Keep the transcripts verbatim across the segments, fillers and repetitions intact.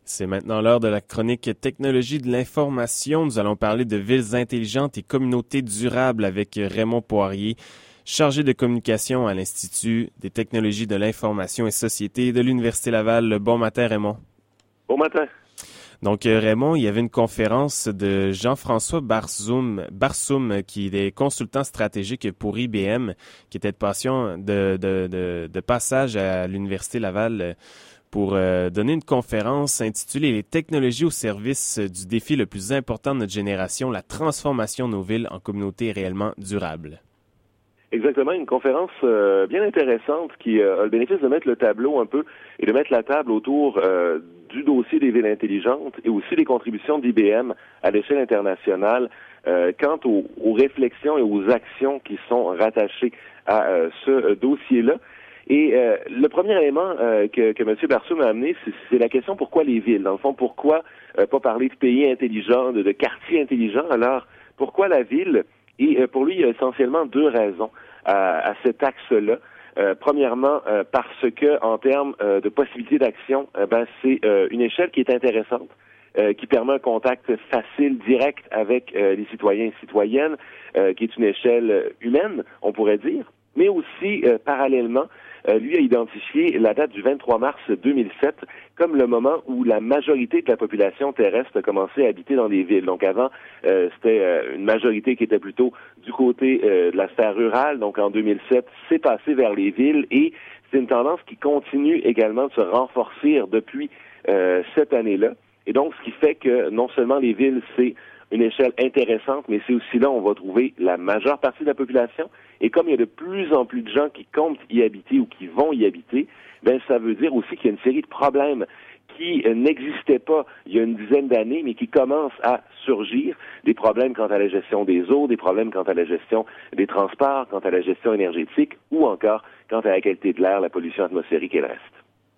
C'est maintenant l'heure de la chronique Technologie de l'information. Nous allons parler de villes intelligentes et communautés durables avec Raymond Poirier, chargé de communication à l'Institut des technologies de l'information et société de l'Université Laval. Bon matin, Raymond. Bon matin. Donc, Raymond, il y avait une conférence de Jean-François Barsoum, Barsoum, qui est consultant stratégique pour I B M, qui était de, passion, de, de, de, de passage à l'Université Laval pour euh, donner une conférence intitulée « Les technologies au service du défi le plus important de notre génération, la transformation de nos villes en communautés réellement durables ». Exactement, une conférence euh, bien intéressante qui euh, a le bénéfice de mettre le tableau un peu et de mettre la table autour euh, du dossier des villes intelligentes et aussi des contributions d'I B M à l'échelle internationale euh, quant aux, aux réflexions et aux actions qui sont rattachées à euh, ce dossier-là. Et euh, le premier élément euh, que, que M. Barsoum a amené, c'est, c'est la question pourquoi les villes. Dans le fond, pourquoi euh, pas parler de pays intelligents, de, de quartiers intelligents? Alors, pourquoi la ville? Et euh, pour lui, il y a essentiellement deux raisons à, à cet axe-là. Euh, premièrement, euh, parce que en termes euh, de possibilités d'action, euh, ben c'est euh, une échelle qui est intéressante, euh, qui permet un contact facile, direct avec euh, les citoyens et citoyennes, euh, qui est une échelle humaine, on pourrait dire, mais aussi euh, parallèlement. Euh, lui a identifié la date du vingt-trois mars deux mille sept comme le moment où la majorité de la population terrestre a commencé à habiter dans des villes. Donc avant, euh, c'était euh, une majorité qui était plutôt du côté euh, de la sphère rurale. Donc en deux mille sept, c'est passé vers les villes et c'est une tendance qui continue également de se renforcer depuis euh, cette année-là. Et donc, ce qui fait que non seulement les villes, c'est une échelle intéressante, mais c'est aussi là où on va trouver la majeure partie de la population. Et comme il y a de plus en plus de gens qui comptent y habiter ou qui vont y habiter, ben ça veut dire aussi qu'il y a une série de problèmes qui euh, n'existaient pas il y a une dizaine d'années, mais qui commencent à surgir. Des problèmes quant à la gestion des eaux, des problèmes quant à la gestion des transports, quant à la gestion énergétique, ou encore quant à la qualité de l'air, la pollution atmosphérique et le reste.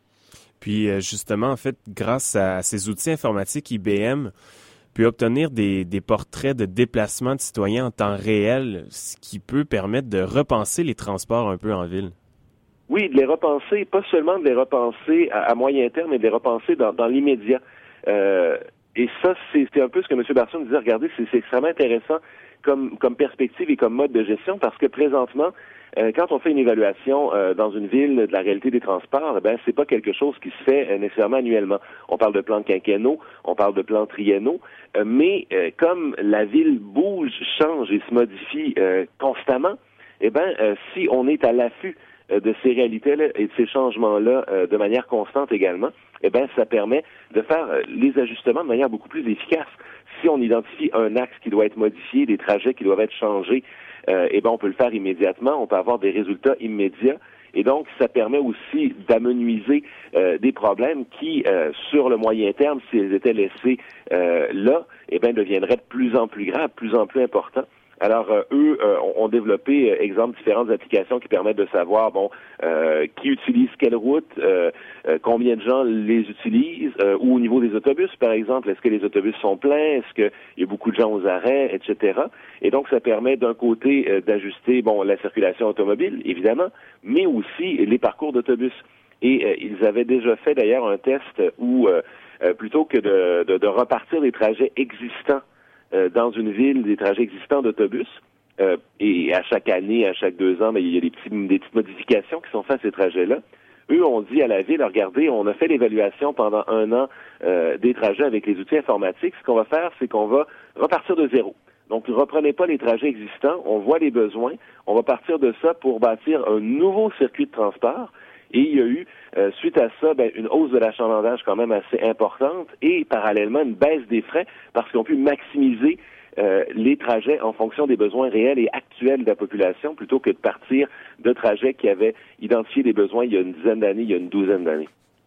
Puis justement, en fait, grâce à ces outils informatiques, I B M peut obtenir des, des portraits de déplacement de citoyens en temps réel, ce qui peut permettre de repenser les transports un peu en ville. Oui, de les repenser, pas seulement de les repenser à, à moyen terme, mais de les repenser dans, dans l'immédiat. Euh, et ça, c'est, c'est un peu ce que M. Barsoum disait. Regardez, c'est, c'est extrêmement intéressant comme, comme perspective et comme mode de gestion, parce que présentement, euh, quand on fait une évaluation euh, dans une ville de la réalité des transports, eh ben c'est pas quelque chose qui se fait euh, nécessairement annuellement. On parle de plans quinquennaux, on parle de plans triennaux, euh, mais euh, comme la ville bouge, change et se modifie euh, constamment, eh ben euh, si on est à l'affût euh, de ces réalités-là et de ces changements-là euh, de manière constante également, eh ben ça permet de faire euh, les ajustements de manière beaucoup plus efficace. Si on identifie un axe qui doit être modifié, des trajets qui doivent être changés, euh, eh ben on peut le faire immédiatement, on peut avoir des résultats immédiats. Et donc, ça permet aussi d'amenuiser euh, des problèmes qui, euh, sur le moyen terme, s'ils étaient laissés euh, là, eh ben deviendraient de plus en plus graves, de plus en plus importants. Alors, euh, eux euh, ont développé, euh, exemple, différentes applications qui permettent de savoir, bon, euh, qui utilise quelle route, euh, euh, combien de gens les utilisent, euh, ou au niveau des autobus, par exemple, est-ce que les autobus sont pleins, est-ce qu'il y a beaucoup de gens aux arrêts, et cetera. Et donc, ça permet d'un côté euh, d'ajuster, bon, la circulation automobile, évidemment, mais aussi les parcours d'autobus. Et euh, ils avaient déjà fait, d'ailleurs, un test où, euh, euh, plutôt que de, de, de repartir des trajets existants, Euh, dans une ville, des trajets existants d'autobus, euh, et à chaque année, à chaque deux ans, ben, il y a des, petits, des petites modifications qui sont faites à ces trajets-là. Eux ont dit à la ville, regardez, on a fait l'évaluation pendant un an euh, des trajets avec les outils informatiques. Ce qu'on va faire, c'est qu'on va repartir de zéro. Donc, ne reprenez pas les trajets existants, on voit les besoins, on va partir de ça pour bâtir un nouveau circuit de transport. Et il y a eu, euh, suite à ça, ben, une hausse de l'achalandage quand même assez importante et parallèlement une baisse des frais parce qu'ils ont pu maximiser euh, les trajets en fonction des besoins réels et actuels de la population plutôt que de partir de trajets qui avaient identifié des besoins il y a une dizaine d'années, il y a une douzaine d'années.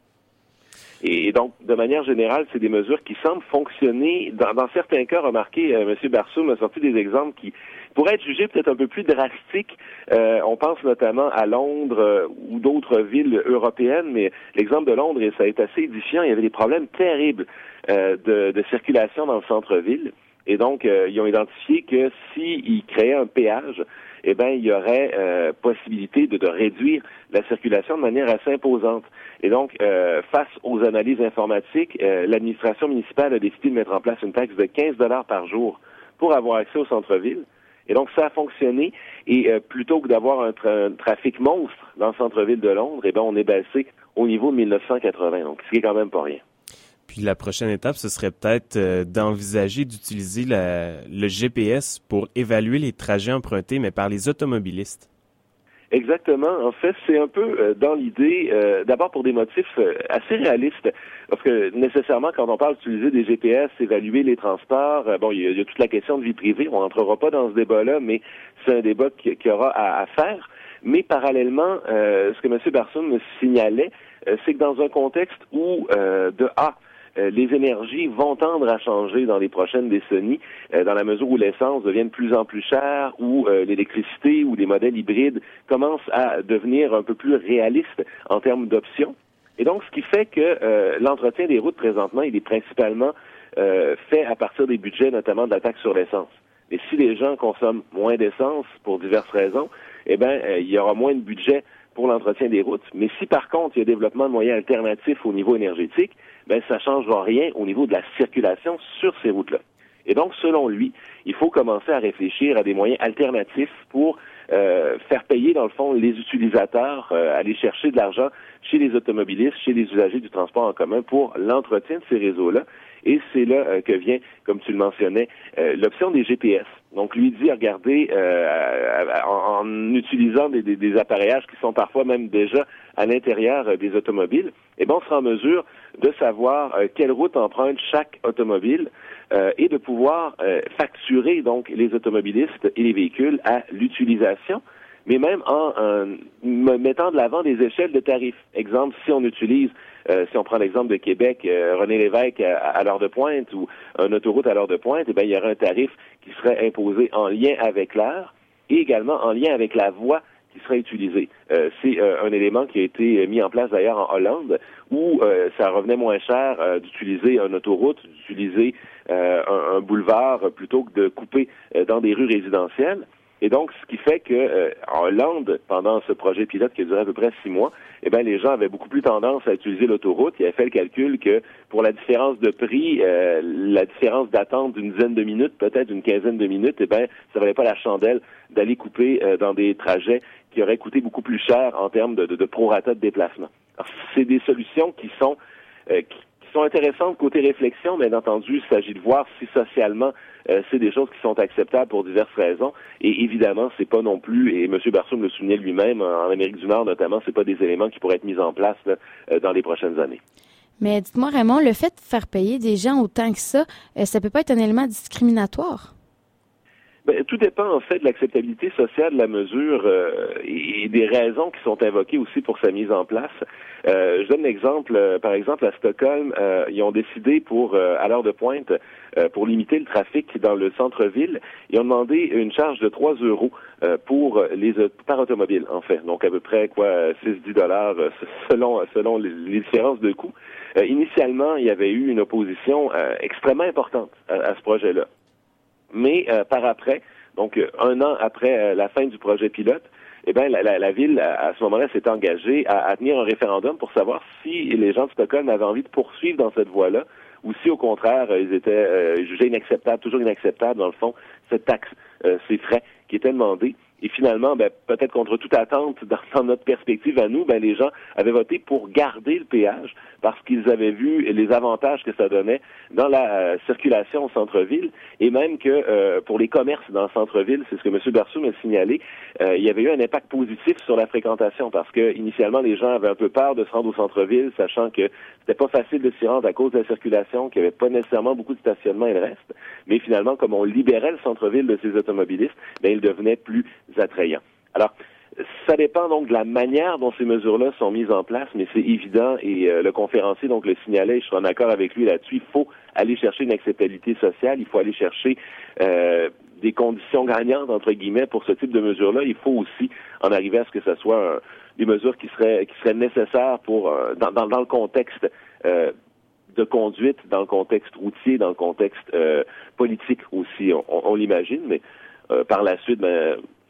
Et donc, de manière générale, c'est des mesures qui semblent fonctionner. Dans, dans certains cas, remarquez, euh, M. Barsoum a sorti des exemples qui pourraient être jugés peut-être un peu plus drastiques. Euh, on pense notamment à Londres euh, ou d'autres villes européennes, mais l'exemple de Londres, ça a été assez édifiant. Il y avait des problèmes terribles euh, de, de circulation dans le centre-ville. Et donc, euh, ils ont identifié que s'ils créaient un péage, eh bien, il y aurait euh, possibilité de, de réduire la circulation de manière assez imposante. Et donc, euh, face aux analyses informatiques, euh, l'administration municipale a décidé de mettre en place une taxe de quinze dollars par jour pour avoir accès au centre-ville. Et donc, ça a fonctionné. Et euh, plutôt que d'avoir un, tra- un trafic monstre dans le centre-ville de Londres, eh bien, on est baissé au niveau de mille neuf cent quatre-vingts. Donc, ce qui est quand même pas rien. Puis la prochaine étape, ce serait peut-être euh, d'envisager d'utiliser la, le G P S pour évaluer les trajets empruntés, mais par les automobilistes. Exactement. En fait, c'est un peu euh, dans l'idée, euh, d'abord pour des motifs euh, assez réalistes, parce que nécessairement, quand on parle d'utiliser des G P S, évaluer les transports, euh, bon, il y, il y a toute la question de vie privée, on n'entrera pas dans ce débat-là, mais c'est un débat qu'il y aura à, à faire. Mais parallèlement, euh, ce que M. Barsoum me signalait, euh, c'est que dans un contexte où, euh, de A, Euh, les énergies vont tendre à changer dans les prochaines décennies, euh, dans la mesure où l'essence devient de plus en plus chère, où euh, l'électricité ou des modèles hybrides commencent à devenir un peu plus réalistes en termes d'options. Et donc, ce qui fait que euh, l'entretien des routes, présentement, il est principalement euh, fait à partir des budgets, notamment de la taxe sur l'essence. Et si les gens consomment moins d'essence pour diverses raisons, eh bien, euh, il y aura moins de budget pour l'entretien des routes. Mais si, par contre, il y a développement de moyens alternatifs au niveau énergétique, ben ça ne changera rien au niveau de la circulation sur ces routes-là. Et donc, selon lui, il faut commencer à réfléchir à des moyens alternatifs pour euh, faire payer, dans le fond, les utilisateurs, euh, aller chercher de l'argent chez les automobilistes, chez les usagers du transport en commun pour l'entretien de ces réseaux-là. Et c'est là euh, que vient, comme tu le mentionnais, euh, l'option des G P S. Donc, lui dit, regardez, euh, en, en utilisant des, des, des appareillages qui sont parfois même déjà à l'intérieur euh, des automobiles, eh bien, on sera en mesure de savoir euh, quelle route emprunte chaque automobile euh, et de pouvoir euh, facturer donc les automobilistes et les véhicules à l'utilisation, mais même en, en mettant de l'avant des échelles de tarifs. Exemple, si on utilise, euh, si on prend l'exemple de Québec, euh, René Lévesque à, à l'heure de pointe ou une autoroute à l'heure de pointe, eh bien, il y aura un tarif qui serait imposé en lien avec l'heure et également en lien avec la voie qui sera utilisée. Euh, c'est euh, un élément qui a été mis en place d'ailleurs en Hollande où euh, ça revenait moins cher euh, d'utiliser une autoroute, d'utiliser euh, un, un boulevard plutôt que de couper euh, dans des rues résidentielles. Et donc, ce qui fait que euh, en Hollande, pendant ce projet pilote qui a duré à peu près six mois, eh bien, les gens avaient beaucoup plus tendance à utiliser l'autoroute. Ils avaient fait le calcul que pour la différence de prix, euh, la différence d'attente d'une dizaine de minutes, peut-être d'une quinzaine de minutes, eh bien, ça valait pas la chandelle d'aller couper euh, dans des trajets qui auraient coûté beaucoup plus cher en termes de, de, de prorata de déplacement. Alors, c'est des solutions qui sont euh, qui, qui sont intéressantes côté réflexion, bien entendu, il s'agit de voir si socialement Euh, c'est des choses qui sont acceptables pour diverses raisons. Et évidemment, c'est pas non plus, et M. Barsoum le soulignait lui-même, en Amérique du Nord notamment, c'est pas des éléments qui pourraient être mis en place là, euh, dans les prochaines années. Mais dites-moi, Raymond, le fait de faire payer des gens autant que ça, euh, ça peut pas être un élément discriminatoire? Ben, tout dépend en fait de l'acceptabilité sociale de la mesure euh, et des raisons qui sont invoquées aussi pour sa mise en place. Euh, je donne l'exemple, euh, par exemple à Stockholm, euh, ils ont décidé pour euh, à l'heure de pointe, euh, pour limiter le trafic dans le centre-ville, ils ont demandé une charge de trois euros euh, pour les par automobile en fait, donc à peu près quoi six à dix dollars euh, selon selon les, les différences de coûts. Euh, initialement, il y avait eu une opposition euh, extrêmement importante à, à ce projet-là. Mais euh, par après, donc euh, un an après euh, la fin du projet pilote, eh bien la, la, la ville à, à ce moment-là s'est engagée à, à tenir un référendum pour savoir si les gens de Stockholm avaient envie de poursuivre dans cette voie-là ou si au contraire euh, ils étaient euh, jugés inacceptables, toujours inacceptables dans le fond, cette taxe, euh, ces frais qui étaient demandés. Et finalement, ben, peut-être contre toute attente, dans, dans notre perspective à nous, ben, les gens avaient voté pour garder le péage parce qu'ils avaient vu les avantages que ça donnait dans la euh, circulation au centre-ville et même que euh, pour les commerces dans le centre-ville, c'est ce que M. Barsoum a signalé, euh, il y avait eu un impact positif sur la fréquentation parce que initialement, les gens avaient un peu peur de se rendre au centre-ville, sachant que c'était pas facile de s'y rendre à cause de la circulation, qu'il n'y avait pas nécessairement beaucoup de stationnement et le reste. Mais finalement, comme on libérait le centre-ville de ces automobilistes, ben, il devenait plus attrayant. Alors, ça dépend donc de la manière dont ces mesures-là sont mises en place, mais c'est évident, et euh, le conférencier donc le signalait, je suis en accord avec lui là-dessus, il faut aller chercher une acceptabilité sociale, il faut aller chercher euh, des conditions gagnantes, entre guillemets, pour ce type de mesures-là. Il faut aussi en arriver à ce que ce soit euh, des mesures qui seraient qui seraient nécessaires pour euh, dans, dans, dans le contexte euh, de conduite, dans le contexte routier, dans le contexte euh, politique aussi, on, on, on l'imagine, mais euh, par la suite, ben,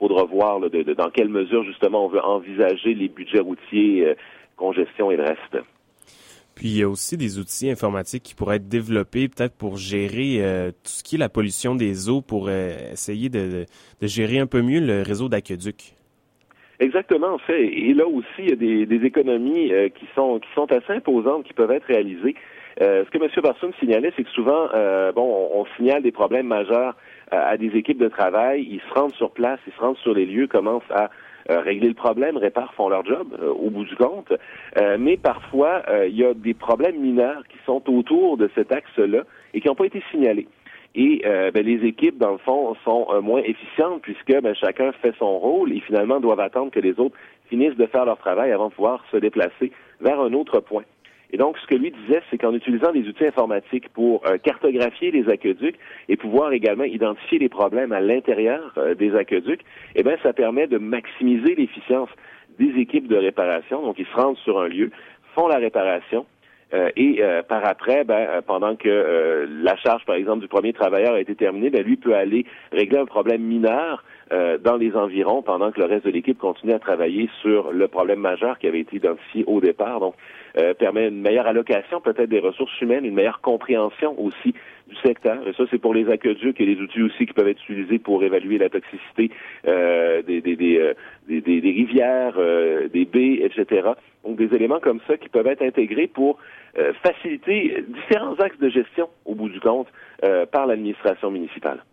faudra voir là, de, de, dans quelle mesure, justement, on veut envisager les budgets routiers, euh, congestion et le reste. Puis, il y a aussi des outils informatiques qui pourraient être développés peut-être pour gérer euh, tout ce qui est la pollution des eaux, pour euh, essayer de, de, de gérer un peu mieux le réseau d'aqueducs. Exactement, en fait. Et là aussi, il y a des, des économies euh, qui sont qui sont assez imposantes, qui peuvent être réalisées. Euh, ce que M. Barsoum signalait, c'est que souvent, euh, bon, on, on signale des problèmes majeurs euh, à des équipes de travail. Ils se rendent sur place, ils se rendent sur les lieux, commencent à euh, régler le problème, réparent, font leur job euh, au bout du compte. Euh, mais parfois, euh, il y a des problèmes mineurs qui sont autour de cet axe-là et qui n'ont pas été signalés. Et euh, ben, les équipes, dans le fond, sont euh, moins efficientes puisque ben, chacun fait son rôle et finalement doivent attendre que les autres finissent de faire leur travail avant de pouvoir se déplacer vers un autre point. Et donc, ce que lui disait, c'est qu'en utilisant des outils informatiques pour euh, cartographier les aqueducs et pouvoir également identifier les problèmes à l'intérieur euh, des aqueducs, eh bien, ça permet de maximiser l'efficience des équipes de réparation. Donc, ils se rendent sur un lieu, font la réparation, Euh, et euh, par après, ben, euh, pendant que euh, la charge, par exemple, du premier travailleur a été terminée, ben, lui peut aller régler un problème mineur euh, dans les environs pendant que le reste de l'équipe continue à travailler sur le problème majeur qui avait été identifié au départ. Donc, euh, permet une meilleure allocation peut-être des ressources humaines, une meilleure compréhension aussi du secteur. Et ça, c'est pour les aqueducs et les outils aussi qui peuvent être utilisés pour évaluer la toxicité euh, des, des, des, euh, des, des, des rivières, euh, des baies, et cetera. Donc, des éléments comme ça qui peuvent être intégrés pour euh, faciliter différents axes de gestion, au bout du compte, euh, par l'administration municipale.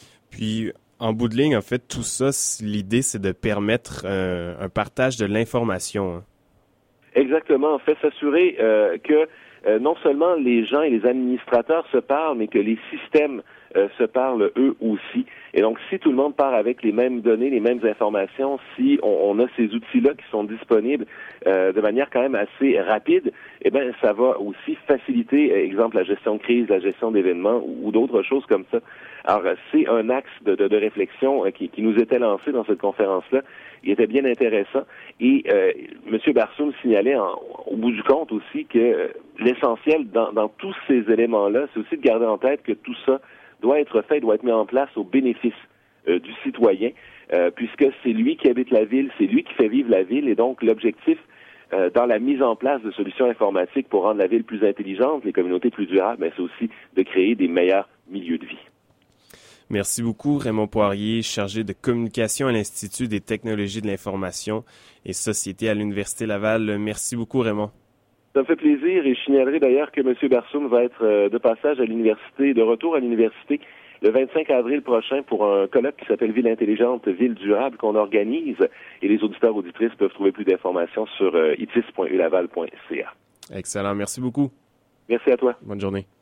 Puis, en bout de ligne, en fait, tout ça, l'idée, c'est de permettre euh, un partage de l'information. Hein. Exactement. En fait, s'assurer euh, que euh, non seulement les gens et les administrateurs se parlent, mais que les systèmes euh, se parlent eux aussi. Et donc, si tout le monde part avec les mêmes données, les mêmes informations, si on, on a ces outils-là qui sont disponibles euh, de manière quand même assez rapide, eh bien, ça va aussi faciliter, euh, exemple, la gestion de crise, la gestion d'événements ou, ou d'autres choses comme ça. Alors, c'est un axe de, de, de réflexion euh, qui, qui nous était lancé dans cette conférence-là. Il était bien intéressant. Et euh, M. Barsoum signalait en, au bout du compte aussi que euh, l'essentiel dans, dans tous ces éléments-là, c'est aussi de garder en tête que tout ça doit être fait, doit être mis en place au bénéfice euh, du citoyen, euh, puisque c'est lui qui habite la ville, c'est lui qui fait vivre la ville, et donc l'objectif euh, dans la mise en place de solutions informatiques pour rendre la ville plus intelligente, les communautés plus durables, mais c'est aussi de créer des meilleurs milieux de vie. Merci beaucoup, Raymond Poirier, chargé de communication à l'Institut des technologies de l'information et société à l'Université Laval. Merci beaucoup, Raymond. Ça me fait plaisir et je signalerai d'ailleurs que M. Barsoum va être euh, de passage à l'université, de retour à l'université le vingt-cinq avril prochain pour un colloque qui s'appelle Ville intelligente, Ville durable qu'on organise et les auditeurs auditrices peuvent trouver plus d'informations sur euh, itis point ulaval point c a. Excellent, merci beaucoup. Merci à toi. Bonne journée.